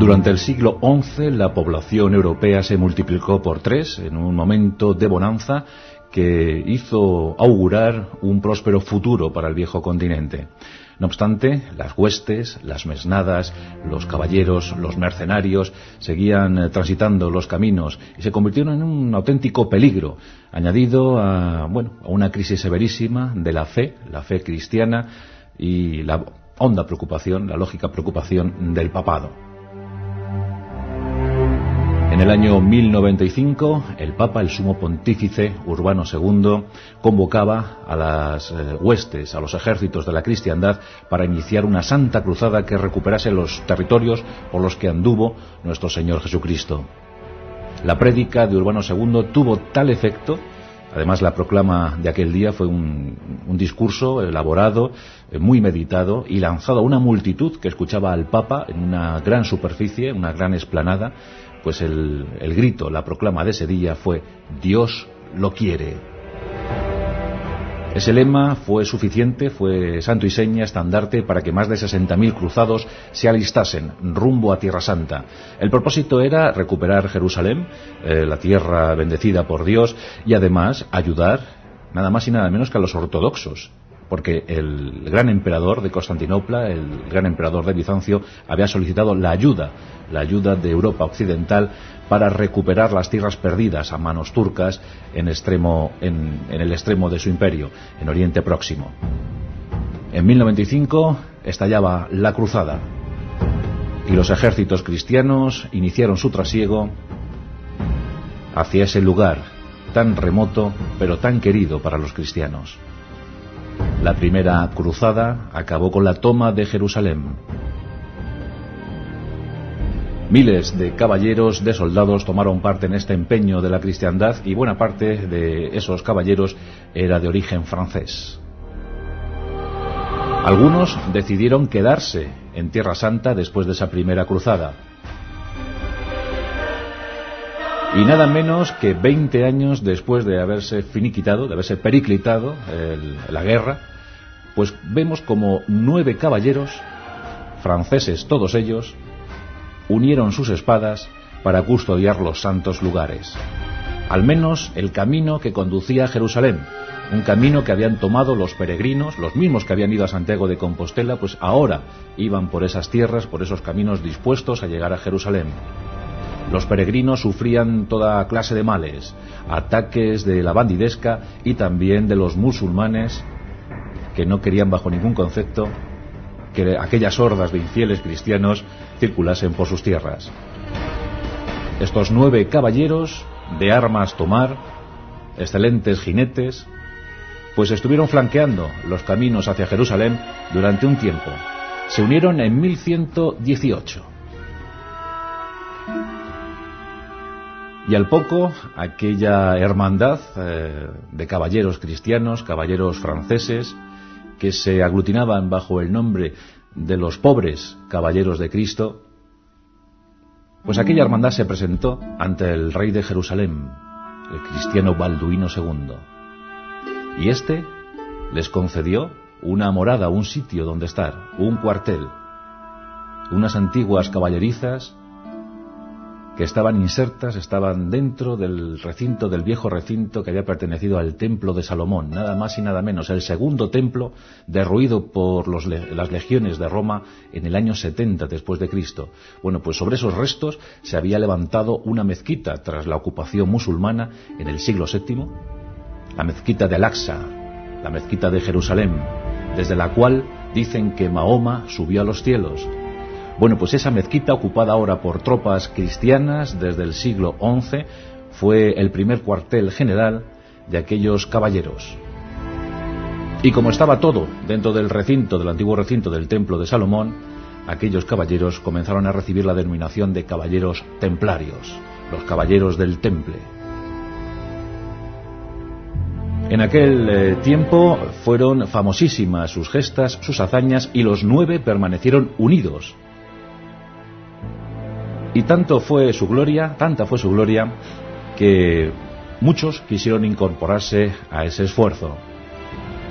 Durante el siglo XI la población europea se multiplicó por 3 en un momento de bonanza que hizo augurar un próspero futuro para el viejo continente. No obstante, las huestes, las mesnadas, los caballeros, los mercenarios seguían transitando los caminos y se convirtieron en un auténtico peligro, añadido a una crisis severísima de la fe cristiana y la honda preocupación, la lógica preocupación del papado. En el año 1095, el Papa, el Sumo Pontífice Urbano II, convocaba a las huestes, a los ejércitos de la cristiandad para iniciar una santa cruzada que recuperase los territorios por los que anduvo nuestro Señor Jesucristo. La prédica de Urbano II tuvo tal efecto. Además, la proclama de aquel día fue un discurso elaborado, muy meditado y lanzado a una multitud que escuchaba al Papa en una gran superficie, una gran explanada. Pues el grito, la proclama de ese día fue: Dios lo quiere. Ese lema fue suficiente, fue santo y seña, estandarte para que más de 60.000 cruzados se alistasen rumbo a Tierra Santa. El propósito era recuperar Jerusalén, la tierra bendecida por Dios, y además ayudar nada más y nada menos que a los ortodoxos, porque el gran emperador de Constantinopla, el gran emperador de Bizancio, había solicitado la ayuda de Europa occidental para recuperar las tierras perdidas a manos turcas en el extremo de su imperio, en Oriente Próximo. En 1095 estallaba la cruzada y los ejércitos cristianos iniciaron su trasiego hacia ese lugar tan remoto pero tan querido para los cristianos. La primera cruzada acabó con la toma de Jerusalén. Miles de caballeros, de soldados tomaron parte en este empeño de la cristiandad y buena parte de esos caballeros era de origen francés. Algunos decidieron quedarse en Tierra Santa después de esa primera cruzada. Y nada menos que 20 años después de haberse finiquitado, de haberse periclitado la guerra, pues vemos como 9 caballeros, franceses todos ellos, unieron sus espadas para custodiar los santos lugares. Al menos el camino que conducía a Jerusalén, un camino que habían tomado los peregrinos, los mismos que habían ido a Santiago de Compostela, pues ahora iban por esas tierras, por esos caminos dispuestos a llegar a Jerusalén. Los peregrinos sufrían toda clase de males, ataques de la bandidesca y también de los musulmanes que no querían bajo ningún concepto que aquellas hordas de infieles cristianos circulasen por sus tierras. Estos 9 caballeros de armas tomar, excelentes jinetes, pues estuvieron flanqueando los caminos hacia Jerusalén durante un tiempo. Se unieron en 1118. Y al poco, aquella hermandad de caballeros cristianos, caballeros franceses, que se aglutinaban bajo el nombre de los pobres caballeros de Cristo, pues aquella hermandad se presentó ante el rey de Jerusalén, el cristiano Balduino II. Y éste les concedió una morada, un sitio donde estar, un cuartel, unas antiguas caballerizas que estaban insertas, estaban dentro del recinto, del viejo recinto que había pertenecido al templo de Salomón, nada más y nada menos, el segundo templo derruido por las legiones de Roma en el año 70 después de Cristo. Bueno, pues sobre esos restos se había levantado una mezquita tras la ocupación musulmana en el siglo VII, la mezquita de Al-Aqsa, la mezquita de Jerusalén, desde la cual dicen que Mahoma subió a los cielos. Bueno, pues esa mezquita, ocupada ahora por tropas cristianas desde el siglo XI, fue el primer cuartel general de aquellos caballeros. Y como estaba todo dentro del recinto, del antiguo recinto del templo de Salomón, aquellos caballeros comenzaron a recibir la denominación de caballeros templarios, los caballeros del temple. En aquel tiempo fueron famosísimas sus gestas, sus hazañas, y los 9 permanecieron unidos. Y tanta fue su gloria, que muchos quisieron incorporarse a ese esfuerzo.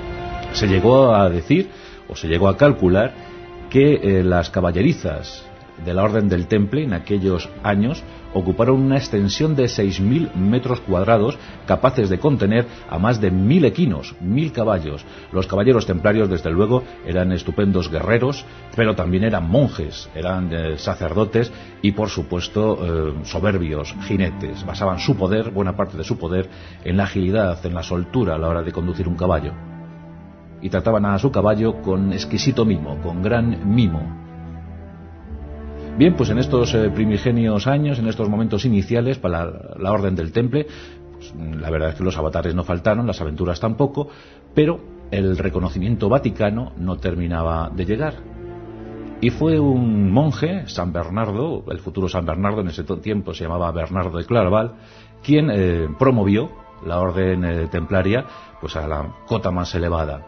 Se llegó a decir, o se llegó a calcular, que las caballerizas de la Orden del Temple en aquellos años ocuparon una extensión de 6.000 metros cuadrados, capaces de contener a más de 1.000 equinos, 1.000 caballos. Los caballeros templarios, desde luego, eran estupendos guerreros, pero también eran monjes, eran sacerdotes y, por supuesto, soberbios jinetes. Basaban su poder, buena parte de su poder, en la agilidad, en la soltura a la hora de conducir un caballo. Y trataban a su caballo con exquisito mimo, con gran mimo. Bien, pues en estos primigenios años, en estos momentos iniciales para la Orden del Temple, pues, la verdad es que los avatares no faltaron, las aventuras tampoco, pero el reconocimiento vaticano no terminaba de llegar. Y fue un monje, San Bernardo, el futuro San Bernardo, en ese tiempo se llamaba Bernardo de Claraval, quien promovió la Orden Templaria pues a la cota más elevada.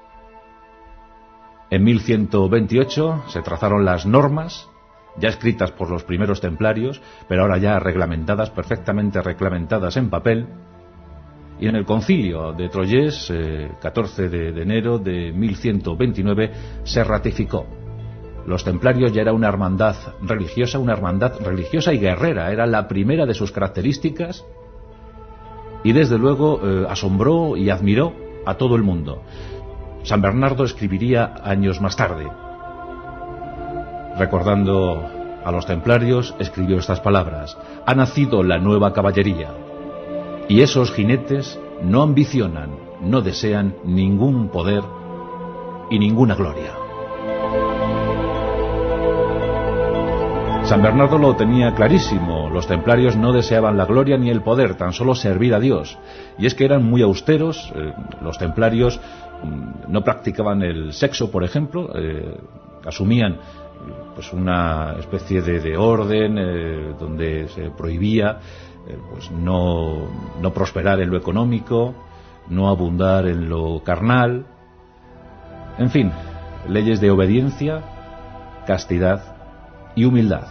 En 1128 se trazaron las normas, ya escritas por los primeros templarios, pero ahora ya reglamentadas, perfectamente reglamentadas en papel, y en el concilio de Troyes, 14 de enero de 1129, se ratificó. Los templarios ya era una hermandad religiosa y guerrera, era la primera de sus características, y desde luego asombró y admiró a todo el mundo. San Bernardo escribiría años más tarde. Recordando a los templarios, escribió estas palabras: ha nacido la nueva caballería, y esos jinetes no ambicionan, no desean ningún poder y ninguna gloria. San Bernardo lo tenía clarísimo, los templarios no deseaban la gloria ni el poder, tan solo servir a Dios. Y es que eran muy austeros, los templarios no practicaban el sexo, por ejemplo, asumían pues una especie de orden donde se prohibía pues no prosperar en lo económico, no abundar en lo carnal, en fin, leyes de obediencia, castidad y humildad.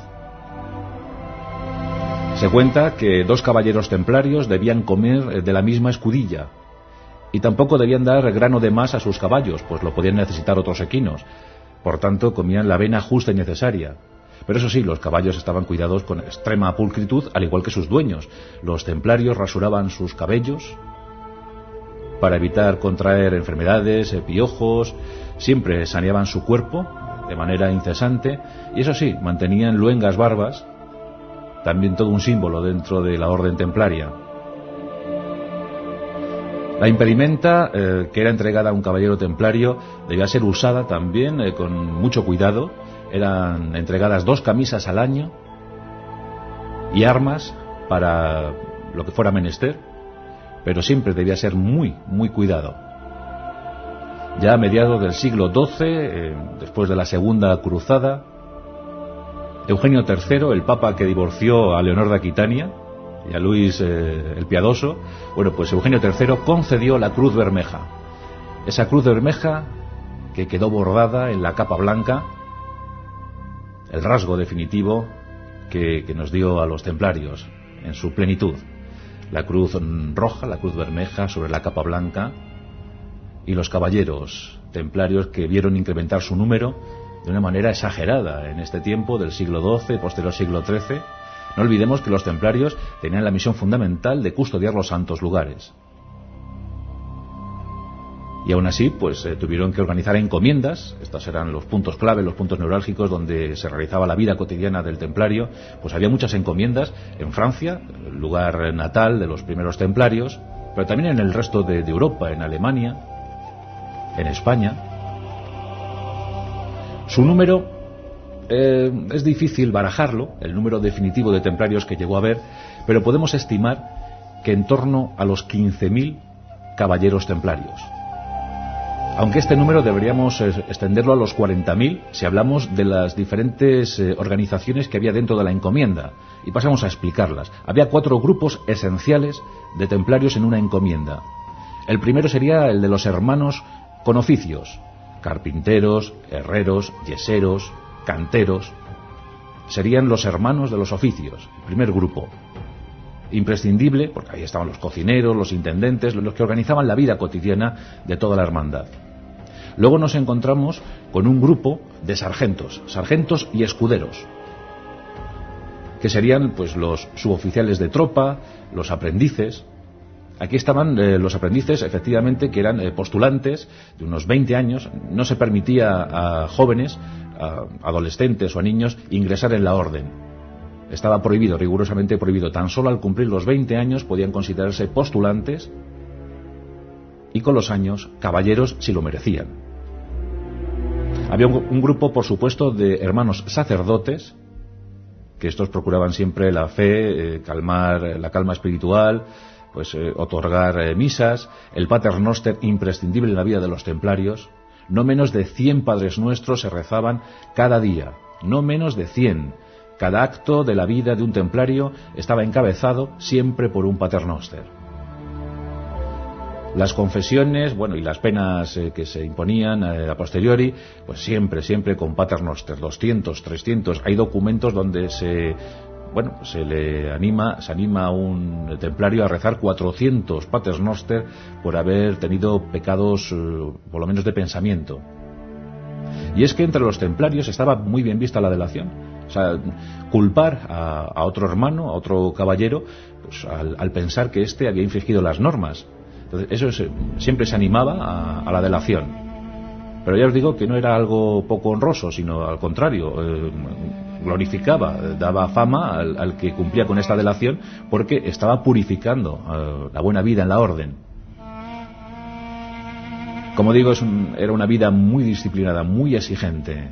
Se cuenta que 2 caballeros templarios debían comer de la misma escudilla y tampoco debían dar grano de más a sus caballos, pues lo podían necesitar otros equinos. Por tanto, comían la avena justa y necesaria. Pero eso sí, los caballos estaban cuidados con extrema pulcritud, al igual que sus dueños. Los templarios rasuraban sus cabellos para evitar contraer enfermedades, piojos, siempre saneaban su cuerpo de manera incesante, y eso sí, mantenían luengas barbas, también todo un símbolo dentro de la orden templaria. La impedimenta, que era entregada a un caballero templario, debía ser usada también con mucho cuidado. Eran entregadas 2 camisas al año y armas para lo que fuera menester, pero siempre debía ser muy, muy cuidado. Ya a mediados del siglo XII, después de la Segunda Cruzada, Eugenio III, el papa que divorció a Leonor de Aquitania y a Luis el Piadoso, bueno, pues Eugenio III concedió la Cruz Bermeja. Esa Cruz Bermeja que quedó bordada en la capa blanca, el rasgo definitivo que nos dio a los templarios en su plenitud. La cruz roja, la cruz bermeja sobre la capa blanca, y los caballeros templarios que vieron incrementar su número de una manera exagerada en este tiempo del siglo XII, posterior siglo XIII. No olvidemos que los templarios tenían la misión fundamental de custodiar los santos lugares. Y aún así, pues tuvieron que organizar encomiendas. Estos eran los puntos clave, los puntos neurálgicos donde se realizaba la vida cotidiana del templario. Pues había muchas encomiendas en Francia, el lugar natal de los primeros templarios, pero también en el resto de Europa, en Alemania, en España. Su número es difícil barajarlo, el número definitivo de templarios que llegó a haber, pero podemos estimar que en torno a los 15.000 caballeros templarios. Aunque este número deberíamos extenderlo a los 40.000 si hablamos de las diferentes organizaciones que había dentro de la encomienda. Y pasamos a explicarlas. Había 4 grupos esenciales de templarios en una encomienda. El primero sería el de los hermanos con oficios: carpinteros, herreros, yeseros, canteros. Serían los hermanos de los oficios, el primer grupo. Imprescindible, porque ahí estaban los cocineros, los intendentes, los que organizaban la vida cotidiana de toda la hermandad. Luego nos encontramos con un grupo de sargentos y escuderos. que serían pues los suboficiales de tropa, los aprendices. Aquí estaban los aprendices, efectivamente, que eran postulantes de unos 20 años. No se permitía a jóvenes, a adolescentes o a niños ingresar en la orden. Estaba prohibido, rigurosamente prohibido. Tan solo al cumplir los 20 años podían considerarse postulantes y con los años caballeros si lo merecían. Había un grupo, por supuesto, de hermanos sacerdotes, que estos procuraban siempre la fe, calmar la calma espiritual, pues otorgar misas, el Pater Noster imprescindible en la vida de los templarios. No menos de 100 Padres Nuestros se rezaban cada día, no menos de 100. Cada acto de la vida de un templario estaba encabezado siempre por un Pater Noster. Las confesiones, bueno, y las penas que se imponían a posteriori, pues siempre con Pater Noster, 200, 300. Hay documentos donde se anima a un templario a rezar 400 Pater Noster por haber tenido pecados, por lo menos de pensamiento. Y es que entre los templarios estaba muy bien vista la delación. O sea, culpar a otro hermano, a otro caballero, pues al pensar que éste había infringido las normas. Entonces, eso siempre se animaba a la delación. Pero ya os digo que no era algo poco honroso, sino al contrario, glorificaba, daba fama al que cumplía con esta delación, porque estaba purificando la buena vida en la orden. Como digo, era una vida muy disciplinada, muy exigente.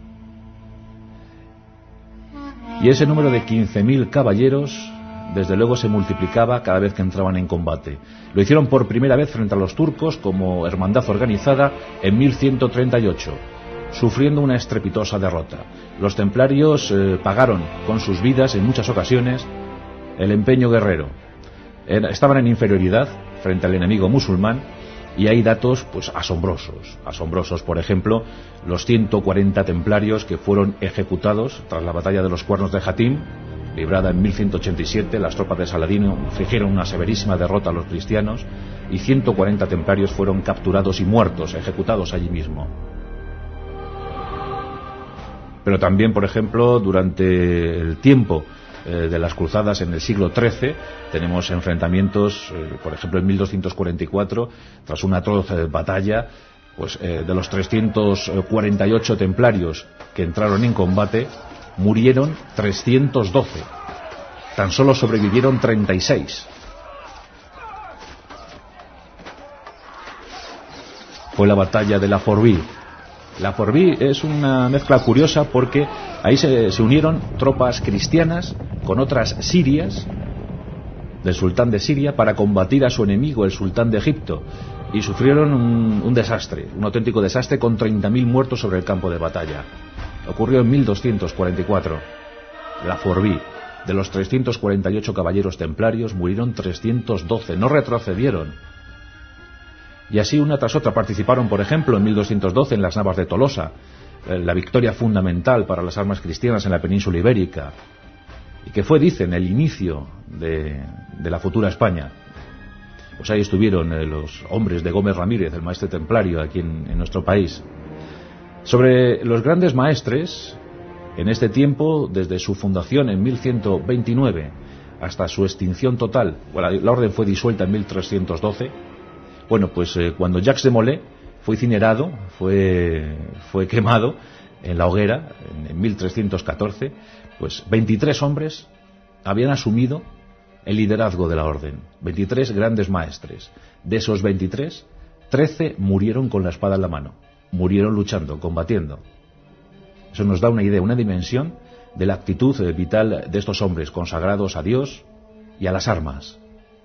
Y ese número de 15.000 caballeros, desde luego, se multiplicaba cada vez que entraban en combate. Lo hicieron por primera vez frente a los turcos como hermandad organizada en 1138, sufriendo una estrepitosa derrota. Los templarios pagaron con sus vidas en muchas ocasiones el empeño guerrero. Estaban en inferioridad frente al enemigo musulmán, y hay datos pues asombrosos. Por ejemplo, los 140 templarios que fueron ejecutados tras la batalla de los Cuernos de Jatim, librada en 1187. Las tropas de Saladino infligieron una severísima derrota a los cristianos y 140 templarios fueron capturados y muertos, ejecutados allí mismo. Pero también, por ejemplo, durante el tiempo de las cruzadas en el siglo XIII, tenemos enfrentamientos, por ejemplo en 1244, tras una atroz batalla, pues de los 348 templarios que entraron en combate, murieron 312. Tan solo sobrevivieron 36. Fue la batalla de La Forbie. La Forbie es una mezcla curiosa porque ahí se unieron tropas cristianas con otras sirias del sultán de Siria para combatir a su enemigo, el sultán de Egipto, y sufrieron un desastre, un auténtico desastre, con 30.000 muertos sobre el campo de batalla. Ocurrió en 1244. La Forbie. De los 348 caballeros templarios murieron 312, no retrocedieron. Y así una tras otra participaron, por ejemplo, en 1212 en las Navas de Tolosa, la victoria fundamental para las armas cristianas en la península ibérica, y que fue, dicen, el inicio de la futura España. Pues ahí estuvieron los hombres de Gómez Ramírez, el maestre templario aquí en nuestro país. Sobre los grandes maestres, en este tiempo, desde su fundación en 1129 hasta su extinción total, bueno, la orden fue disuelta en 1312. Bueno, pues cuando Jacques de Molay fue incinerado, fue quemado en la hoguera en 1314, pues 23 hombres habían asumido el liderazgo de la orden, 23 grandes maestres. De esos 23, 13 murieron con la espada en la mano, murieron luchando, combatiendo. Eso nos da una idea, una dimensión de la actitud vital de estos hombres consagrados a Dios y a las armas.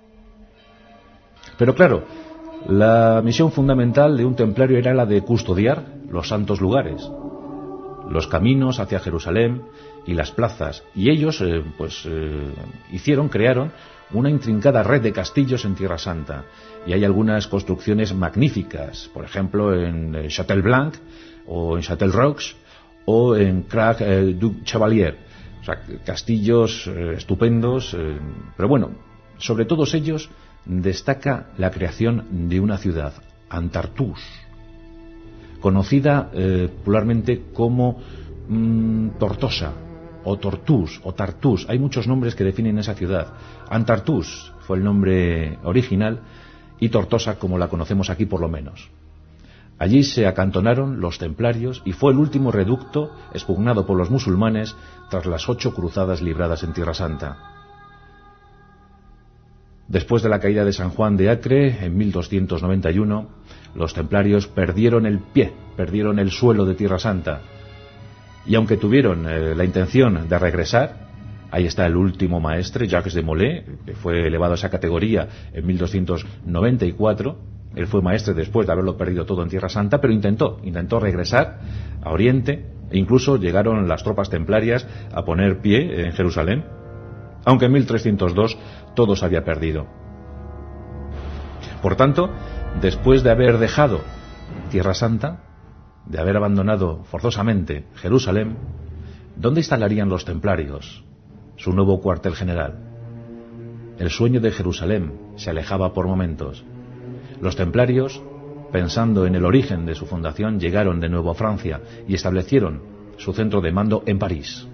Pero claro, la misión fundamental de un templario era la de custodiar los santos lugares, los caminos hacia Jerusalén y las plazas, y ellos crearon una intrincada red de castillos en Tierra Santa, y hay algunas construcciones magníficas, por ejemplo en Châtel-Blanc o en Châtel-Roux o en Crac-du-Chevalier, o sea, castillos estupendos, pero bueno, sobre todos ellos destaca la creación de una ciudad, Antartús, conocida popularmente como Tortosa, o Tortouse, o Tartús. Hay muchos nombres que definen esa ciudad. Antartús fue el nombre original y Tortosa como la conocemos aquí por lo menos. Allí se acantonaron los templarios y fue el último reducto expugnado por los musulmanes tras las 8 cruzadas libradas en Tierra Santa. Después de la caída de San Juan de Acre, en 1291, los templarios perdieron el pie, perdieron el suelo de Tierra Santa. Y aunque tuvieron la intención de regresar, ahí está el último maestre, Jacques de Molay, que fue elevado a esa categoría en 1294. Él fue maestre después de haberlo perdido todo en Tierra Santa, pero intentó regresar a Oriente, e incluso llegaron las tropas templarias a poner pie en Jerusalén, aunque en 1302 todo se había perdido. Por tanto, después de haber dejado Tierra Santa, de haber abandonado forzosamente Jerusalén, ¿dónde instalarían los templarios su nuevo cuartel general? El sueño de Jerusalén se alejaba por momentos. Los templarios, pensando en el origen de su fundación, llegaron de nuevo a Francia y establecieron su centro de mando en París.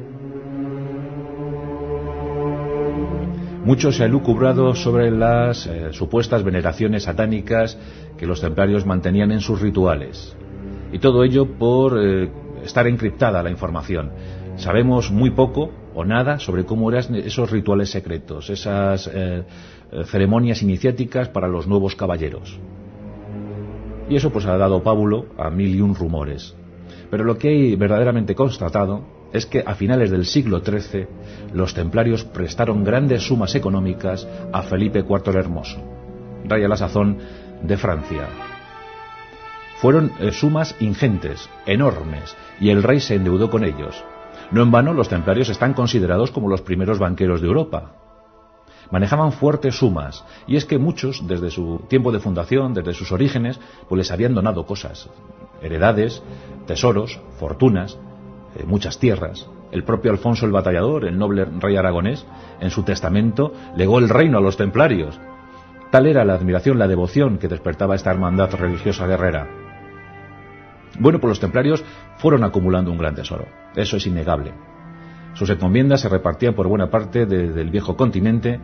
Mucho se ha elucubrado sobre las supuestas veneraciones satánicas que los templarios mantenían en sus rituales. Y todo ello por estar encriptada la información. Sabemos muy poco o nada sobre cómo eran esos rituales secretos, esas ceremonias iniciáticas para los nuevos caballeros. Y eso pues ha dado pábulo a 1001 rumores. Pero lo que hay verdaderamente constatado es que a finales del siglo XIII los templarios prestaron grandes sumas económicas a Felipe IV el Hermoso, rey a la sazón de Francia. Fueron sumas ingentes, enormes, y el rey se endeudó con ellos. No en vano los templarios están considerados como los primeros banqueros de Europa. Manejaban fuertes sumas, y es que muchos, desde su tiempo de fundación, desde sus orígenes, pues les habían donado cosas, heredades, tesoros, fortunas, muchas tierras. El propio Alfonso el Batallador, el noble rey aragonés, en su testamento legó el reino a los templarios. Tal era la admiración, la devoción que despertaba esta hermandad religiosa guerrera. Bueno, pues los templarios fueron acumulando un gran tesoro, eso es innegable. Sus encomiendas se repartían por buena parte del viejo continente,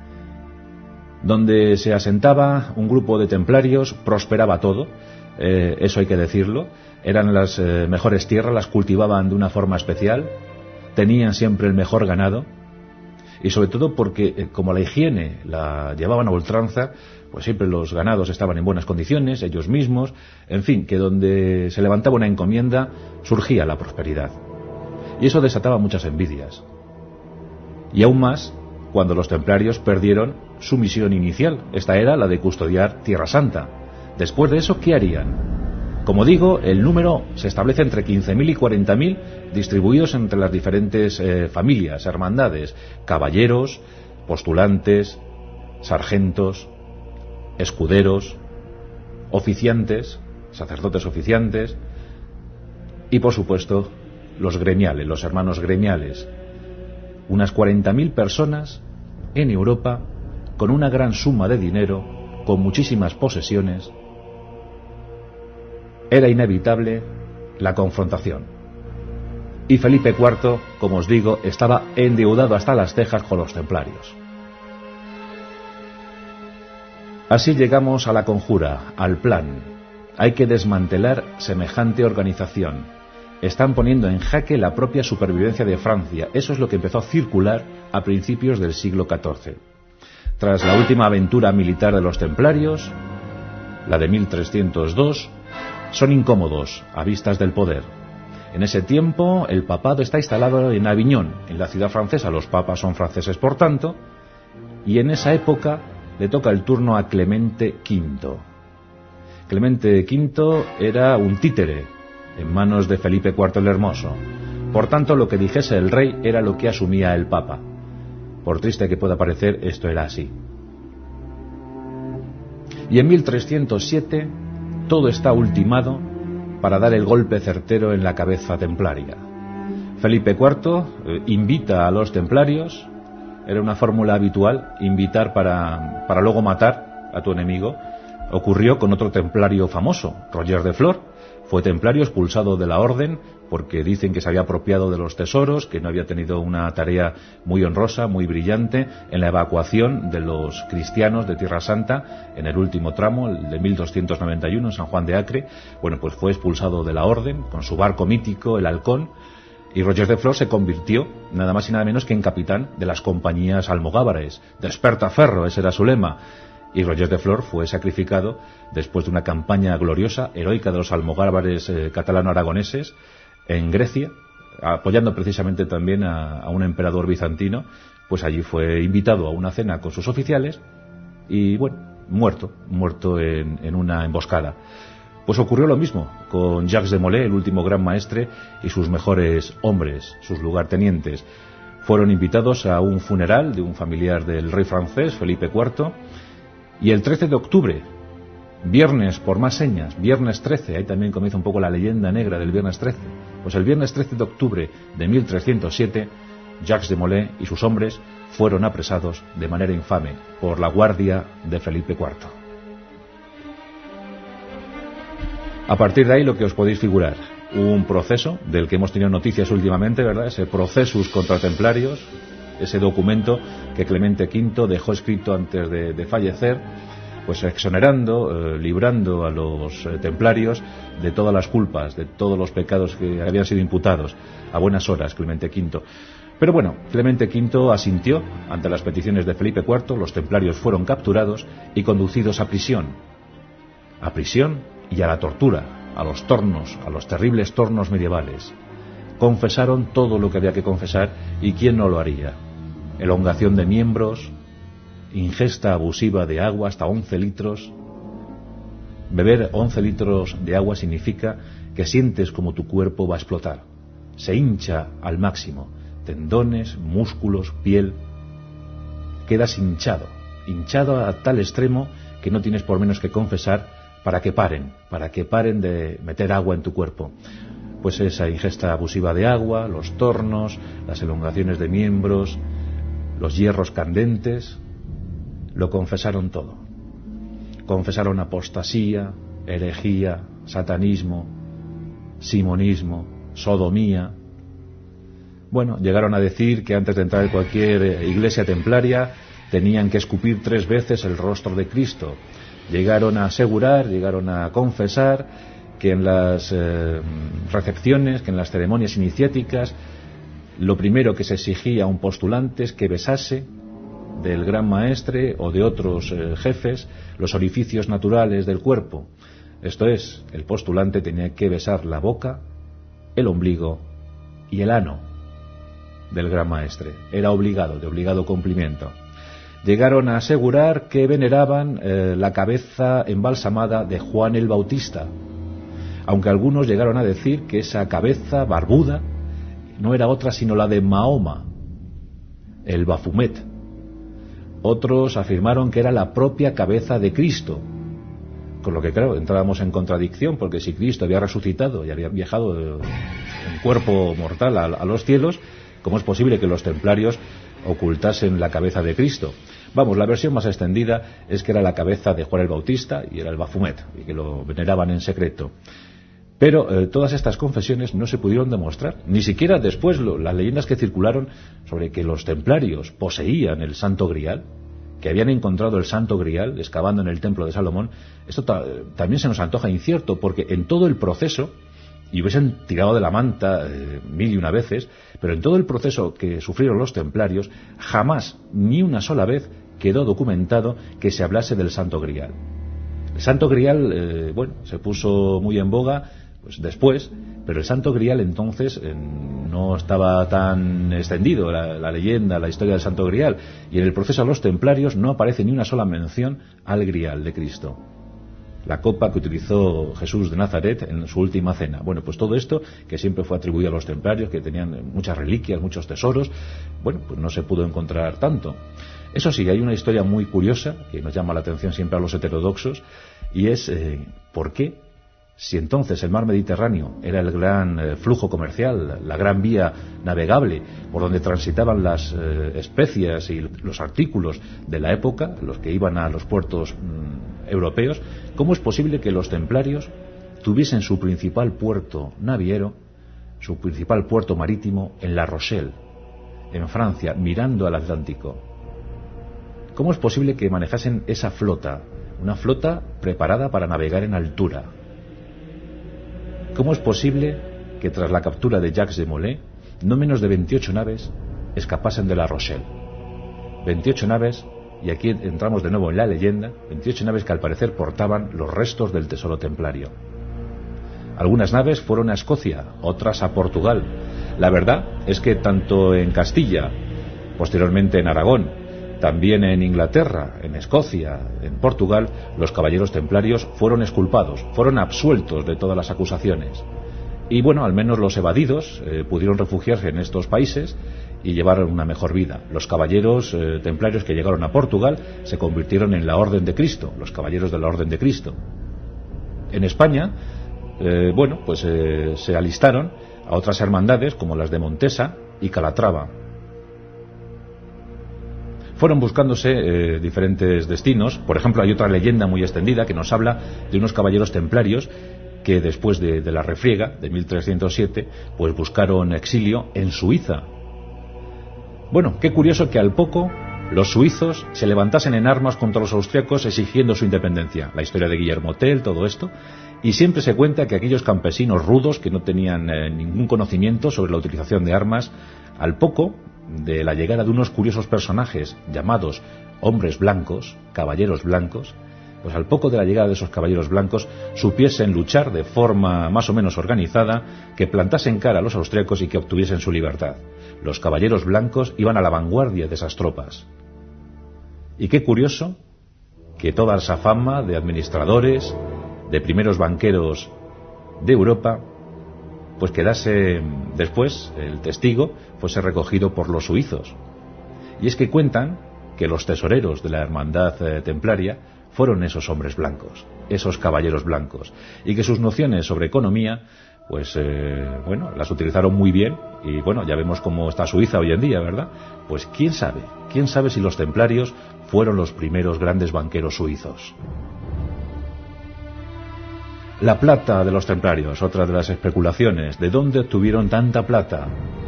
donde se asentaba un grupo de templarios, prosperaba todo, eso hay que decirlo, eran las mejores tierras, las cultivaban de una forma especial, tenían siempre el mejor ganado, y sobre todo porque como la higiene la llevaban a ultranza, pues siempre los ganados estaban en buenas condiciones, ellos mismos, en fin, que donde se levantaba una encomienda surgía la prosperidad. Y eso desataba muchas envidias. Y aún más cuando los templarios perdieron su misión inicial, esta era la de custodiar Tierra Santa. Después de eso, ¿qué harían? Como digo, el número se establece entre 15.000 y 40.000, distribuidos entre las diferentes familias, hermandades, caballeros, postulantes, sargentos, escuderos, oficiantes, sacerdotes oficiantes y por supuesto los gremiales, los hermanos gremiales. Unas 40.000 personas en Europa con una gran suma de dinero, con muchísimas posesiones. Era inevitable la confrontación. Y Felipe IV, como os digo, estaba endeudado hasta las cejas con los templarios. Así llegamos a la conjura, al plan. Hay que desmantelar semejante organización. Están poniendo en jaque la propia supervivencia de Francia. Eso es lo que empezó a circular a principios del siglo XIV. Tras la última aventura militar de los templarios, la de 1302, son incómodos a vistas del poder. En ese tiempo, el papado está instalado en Aviñón, en la ciudad francesa. Los papas son franceses, por tanto, y en esa época le toca el turno a Clemente V. Clemente V era un títere en manos de Felipe IV el Hermoso. Por tanto, lo que dijese el rey era lo que asumía el papa. Por triste que pueda parecer, esto era así. Y en 1307 todo está ultimado para dar el golpe certero en la cabeza templaria. Felipe IV invita a los templarios. Era una fórmula habitual, invitar para luego matar a tu enemigo. Ocurrió con otro templario famoso, Roger de Flor. Fue templario, expulsado de la orden, porque dicen que se había apropiado de los tesoros, que no había tenido una tarea muy honrosa, muy brillante, en la evacuación de los cristianos de Tierra Santa, en el último tramo, el de 1291, en San Juan de Acre. Bueno, pues fue expulsado de la orden, con su barco mítico, el Halcón, y Rogers de Flor se convirtió, nada más y nada menos que en capitán de las compañías almogávares. Desperta ferro, ese era su lema. Y Rogers de Flor fue sacrificado después de una campaña gloriosa, heroica de los almogávares catalano-aragoneses en Grecia, apoyando precisamente también a un emperador bizantino. Pues allí fue invitado a una cena con sus oficiales y, bueno, muerto en una emboscada. Pues ocurrió lo mismo con Jacques de Molay, el último gran maestre, y sus mejores hombres, sus lugartenientes. Fueron invitados a un funeral de un familiar del rey francés, Felipe IV, y el 13 de octubre, viernes por más señas, viernes 13, ahí también comienza un poco la leyenda negra del viernes 13, pues el viernes 13 de octubre de 1307, Jacques de Molay y sus hombres fueron apresados de manera infame por la guardia de Felipe IV. A partir de ahí, lo que os podéis figurar, un proceso del que hemos tenido noticias últimamente, ¿verdad? Ese Procesus contra Templarios, ese documento que Clemente V dejó escrito antes de fallecer, pues exonerando, librando a los templarios de todas las culpas, de todos los pecados que habían sido imputados. A buenas horas, Clemente V. Pero bueno, Clemente V asintió ante las peticiones de Felipe IV, los templarios fueron capturados y conducidos a prisión y a la tortura, a los tornos, a los terribles tornos medievales. Confesaron todo lo que había que confesar, y ¿quién no lo haría? Elongación de miembros, ingesta abusiva de agua hasta 11 litros. Beber 11 litros de agua significa que sientes como tu cuerpo va a explotar. Se hincha al máximo, tendones, músculos, piel. Quedas hinchado a tal extremo que no tienes por menos que confesar para que paren de meter agua en tu cuerpo. Pues esa ingesta abusiva de agua, los tornos, las elongaciones de miembros, los hierros candentes, lo confesaron todo. Confesaron apostasía, herejía, satanismo, simonismo, sodomía. Bueno, llegaron a decir que antes de entrar en cualquier iglesia templaria tenían que escupir 3 veces el rostro de Cristo. Llegaron a asegurar, llegaron a confesar que en las recepciones, que en las ceremonias iniciáticas, lo primero que se exigía a un postulante es que besase del gran maestre o de otros jefes los orificios naturales del cuerpo. Esto es, el postulante tenía que besar la boca, el ombligo y el ano del gran maestre. Era obligado, de obligado cumplimiento. Llegaron a asegurar que veneraban la cabeza embalsamada de Juan el Bautista, aunque algunos llegaron a decir que esa cabeza barbuda no era otra sino la de Mahoma, el Baphomet. Otros afirmaron que era la propia cabeza de Cristo, con lo que, claro, entrábamos en contradicción, porque si Cristo había resucitado y había viajado en cuerpo mortal a los cielos, ¿cómo es posible que los templarios ocultasen la cabeza de Cristo? Vamos, la versión más extendida es que era la cabeza de Juan el Bautista y era el Baphomet, y que lo veneraban en secreto. Pero todas estas confesiones no se pudieron demostrar, ni siquiera después las leyendas que circularon sobre que los templarios poseían el Santo Grial, que habían encontrado el Santo Grial excavando en el Templo de Salomón. Esto también se nos antoja incierto, porque en todo el proceso, y hubiesen tirado de la manta 1001 veces, pero en todo el proceso que sufrieron los templarios, jamás, ni una sola vez, quedó documentado que se hablase del Santo Grial. El Santo Grial, se puso muy en boga pues después, pero el Santo Grial entonces no estaba tan extendido, la leyenda, la historia del Santo Grial, y en el proceso a los templarios no aparece ni una sola mención al Grial de Cristo, la copa que utilizó Jesús de Nazaret en su última cena. Bueno, pues todo esto, que siempre fue atribuido a los templarios, que tenían muchas reliquias, muchos tesoros, bueno, pues no se pudo encontrar tanto. Eso sí, hay una historia muy curiosa que nos llama la atención siempre a los heterodoxos, y es ¿por qué? Si entonces el mar Mediterráneo era el gran flujo comercial, la gran vía navegable por donde transitaban las especias y los artículos de la época, los que iban a los puertos europeos, ¿cómo es posible que los templarios tuviesen su principal puerto naviero, su principal puerto marítimo en La Rochelle, en Francia, mirando al Atlántico? ¿Cómo es posible que manejasen esa flota, una flota preparada para navegar en altura? ¿Cómo es posible que tras la captura de Jacques de Molay, no menos de 28 naves escapasen de La Rochelle? 28 naves, y aquí entramos de nuevo en la leyenda, 28 naves que al parecer portaban los restos del tesoro templario. Algunas naves fueron a Escocia, otras a Portugal. La verdad es que tanto en Castilla, posteriormente en Aragón, también en Inglaterra, en Escocia, en Portugal, los caballeros templarios fueron exculpados, fueron absueltos de todas las acusaciones. Y bueno, al menos los evadidos pudieron refugiarse en estos países y llevar una mejor vida. Los caballeros templarios que llegaron a Portugal se convirtieron en la Orden de Cristo, los caballeros de la Orden de Cristo. En España, se alistaron a otras hermandades como las de Montesa y Calatrava. Fueron buscándose diferentes destinos. Por ejemplo, hay otra leyenda muy extendida que nos habla de unos caballeros templarios que después de la refriega de 1307 pues buscaron exilio en Suiza. Bueno, qué curioso que al poco los suizos se levantasen en armas contra los austriacos exigiendo su independencia. La historia de Guillermo Tell, todo esto. Y siempre se cuenta que aquellos campesinos rudos que no tenían ningún conocimiento sobre la utilización de armas, al poco de la llegada de unos curiosos personajes llamados hombres blancos, caballeros blancos, pues al poco de la llegada de esos caballeros blancos supiesen luchar de forma más o menos organizada, que plantasen cara a los austriacos y que obtuviesen su libertad. Los caballeros blancos iban a la vanguardia de esas tropas. Y qué curioso que toda esa fama de administradores, de primeros banqueros de Europa, pues quedase después, el testigo, fuese recogido por los suizos. Y es que cuentan que los tesoreros de la hermandad templaria fueron esos hombres blancos, esos caballeros blancos, y que sus nociones sobre economía, pues las utilizaron muy bien, y bueno, ya vemos cómo está Suiza hoy en día, ¿verdad? Pues quién sabe si los templarios fueron los primeros grandes banqueros suizos. La plata de los templarios, otra de las especulaciones. ¿De dónde obtuvieron tanta plata?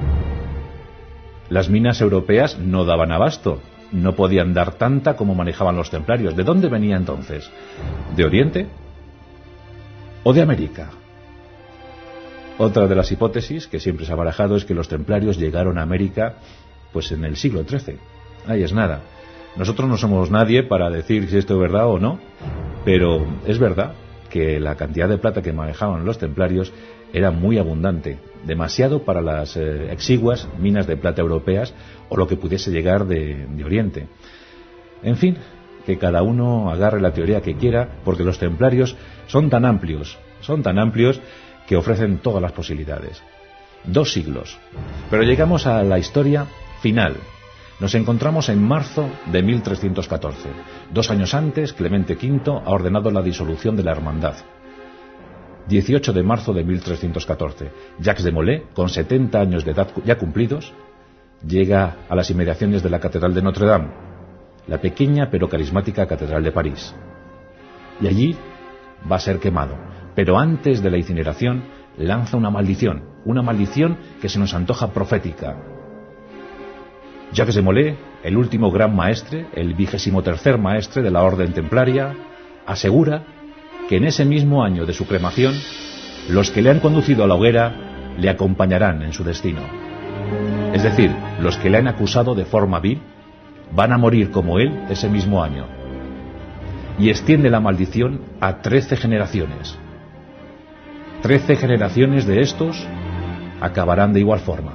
Las minas europeas no daban abasto, no podían dar tanta como manejaban los templarios. ¿De dónde venía entonces? ¿De Oriente? ¿O de América? Otra de las hipótesis que siempre se ha barajado es que los templarios llegaron a América pues en el siglo XIII. Ahí es nada. Nosotros no somos nadie para decir si esto es verdad o no, pero es verdad que la cantidad de plata que manejaban los templarios era muy abundante, demasiado para las exiguas minas de plata europeas o lo que pudiese llegar de Oriente. En fin, que cada uno agarre la teoría que quiera, porque los templarios son tan amplios que ofrecen todas las posibilidades. 2 siglos. Pero llegamos a la historia final. Nos encontramos en marzo de 1314. 2 años antes, Clemente V ha ordenado la disolución de la hermandad. 18 de marzo de 1314. Jacques de Molay, con 70 años de edad ya cumplidos, llega a las inmediaciones de la Catedral de Notre Dame, la pequeña pero carismática Catedral de París. Y allí va a ser quemado. Pero antes de la incineración lanza una maldición que se nos antoja profética. Jacques de Molay, el último gran maestre, el 23º maestre de la Orden Templaria, asegura que en ese mismo año de su cremación, los que le han conducido a la hoguera le acompañarán en su destino. Es decir, los que le han acusado de forma vil van a morir como él ese mismo año. Y extiende la maldición a 13 generaciones. 13 generaciones de estos acabarán de igual forma.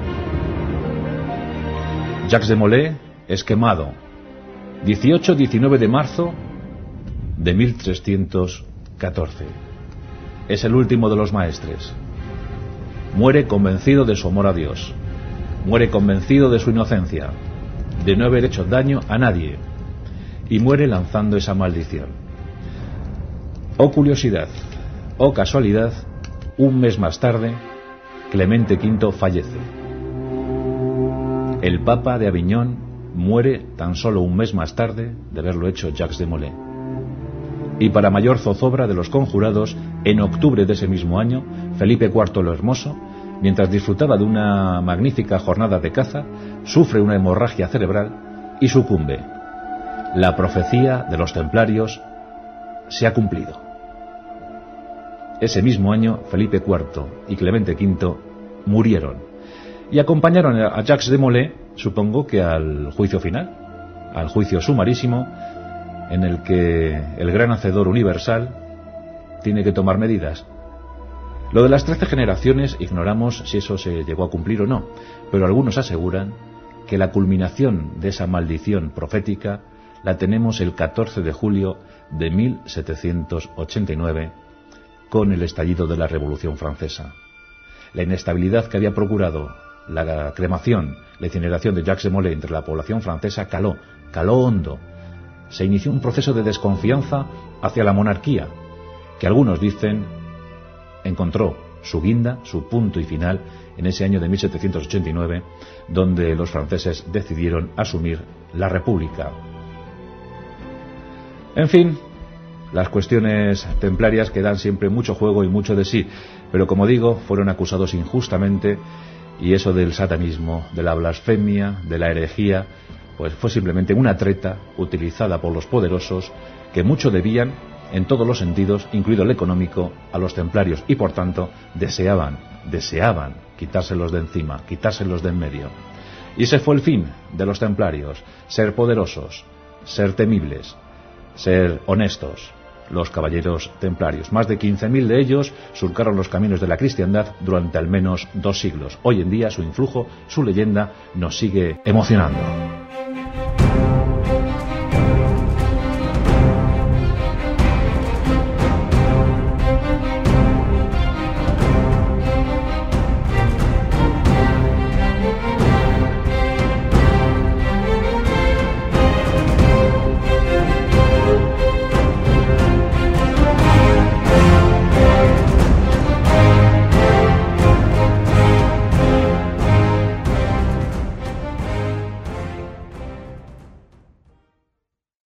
Jacques de Molay es quemado 18-19 de marzo de 1314. Es el último de los maestres. Muere convencido de su amor a Dios. Muere convencido de su inocencia, de no haber hecho daño a nadie. Y muere lanzando esa maldición. Oh curiosidad, oh casualidad, un mes más tarde, Clemente V fallece. El Papa de Aviñón muere tan solo un mes más tarde de haberlo hecho Jacques de Molay. Y para mayor zozobra de los conjurados, en octubre de ese mismo año, Felipe IV el Hermoso, mientras disfrutaba de una magnífica jornada de caza, sufre una hemorragia cerebral y sucumbe. La profecía de los templarios se ha cumplido. Ese mismo año, Felipe IV y Clemente V murieron y acompañaron a Jacques de Molay, supongo que al juicio final, al juicio sumarísimo, en el que el gran hacedor universal tiene que tomar medidas. Lo de las 13 generaciones ignoramos si eso se llegó a cumplir o no, pero algunos aseguran que la culminación de esa maldición profética la tenemos el 14 de julio de 1789, con el estallido de la Revolución Francesa. La inestabilidad que había procurado la cremación, la incineración de Jacques de Molay entre la población francesa caló hondo. Se inició un proceso de desconfianza hacia la monarquía, que algunos dicen encontró su guinda, su punto y final, en ese año de 1789, donde los franceses decidieron asumir la República. En fin, las cuestiones templarias que dan siempre mucho juego y mucho de sí, pero como digo, fueron acusados injustamente, y eso del satanismo, de la blasfemia, de la herejía, pues fue simplemente una treta utilizada por los poderosos que mucho debían en todos los sentidos, incluido el económico, a los templarios, y por tanto deseaban quitárselos de encima, quitárselos de en medio. Y ese fue el fin de los templarios: ser poderosos, ser temibles, ser honestos. Los caballeros templarios, más de 15.000 de ellos surcaron los caminos de la cristiandad durante al menos 2 siglos. Hoy en día su influjo, su leyenda, nos sigue emocionando.